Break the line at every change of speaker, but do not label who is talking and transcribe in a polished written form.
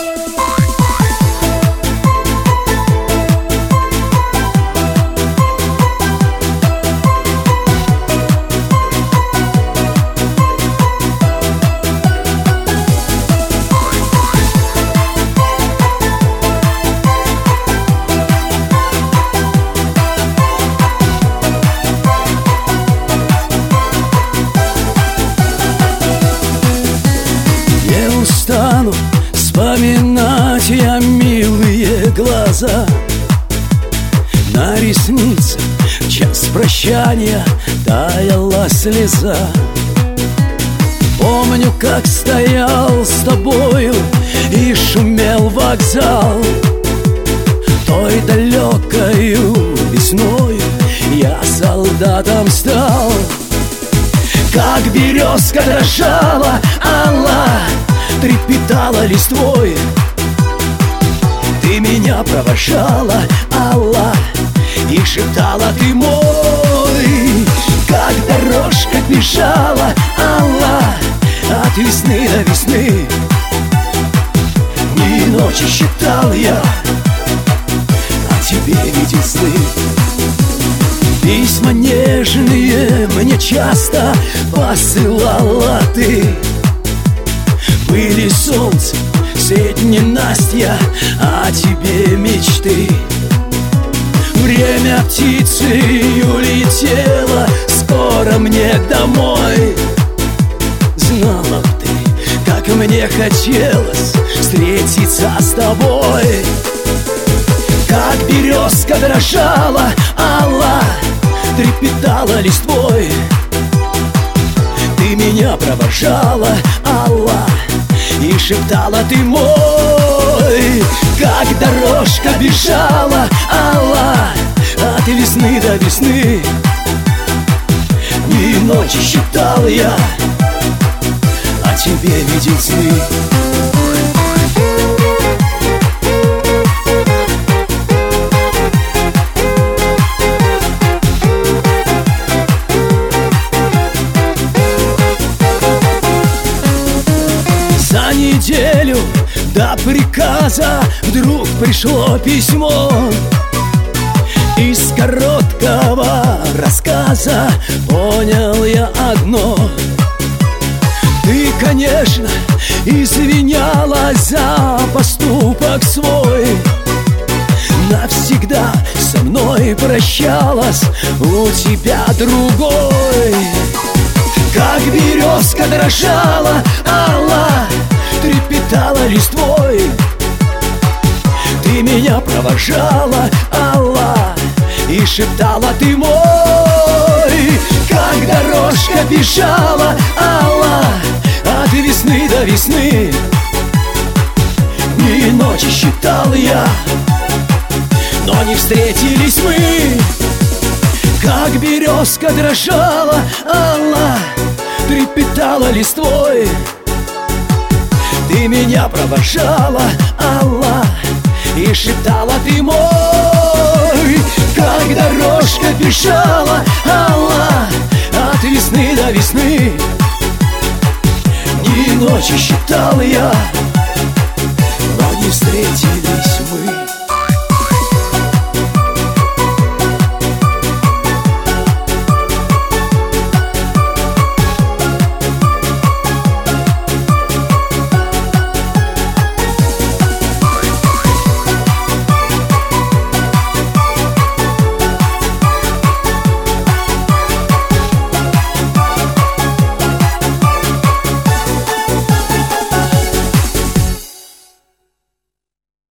Стану вспоминать я милые глаза. На ресницах в час прощания таяла слеза. Помню, как стоял с тобою и шумел вокзал. Той далекою весною я солдатом стал. Как березка дрожала, алла трепетала листвой. Ты меня провожала, алла, и шептала: ты мой. Как дорожка бежала, алла, от весны до весны. Дни и ночи считал я, о тебе видел сны. Письма нежные мне часто посылала ты. Были солнце, средь ненастья, о тебе мечты. Время птицей улетело скоро мне домой. Знала б ты, как мне хотелось встретиться с тобой. Как березка дрожала, алла трепетала листвой. Ты меня провожала, алла, и шептала: ты мой. Как дорожка бежала, алла, от весны до весны. Дни и ночи считал я, о тебе видел сны. За неделю до приказа вдруг пришло письмо. Из короткого рассказа понял я одно: ты, конечно, извинялась за поступок свой. Навсегда со мной прощалась, у тебя другой. Как березка дрожала, алла трепетала листвой. Ты меня провожала, алла, и шептала: ты мой. Как дорожка бежала, алла, от весны до весны. Дни и ночи считал я, но не встретились мы. Как березка дрожала, алла трепетала листвой. Ты меня провожала, алла, и шептала: ты мой. Как дорожка бежала, алла, от весны до весны. Дни и ночи считал я, но не встретились мы.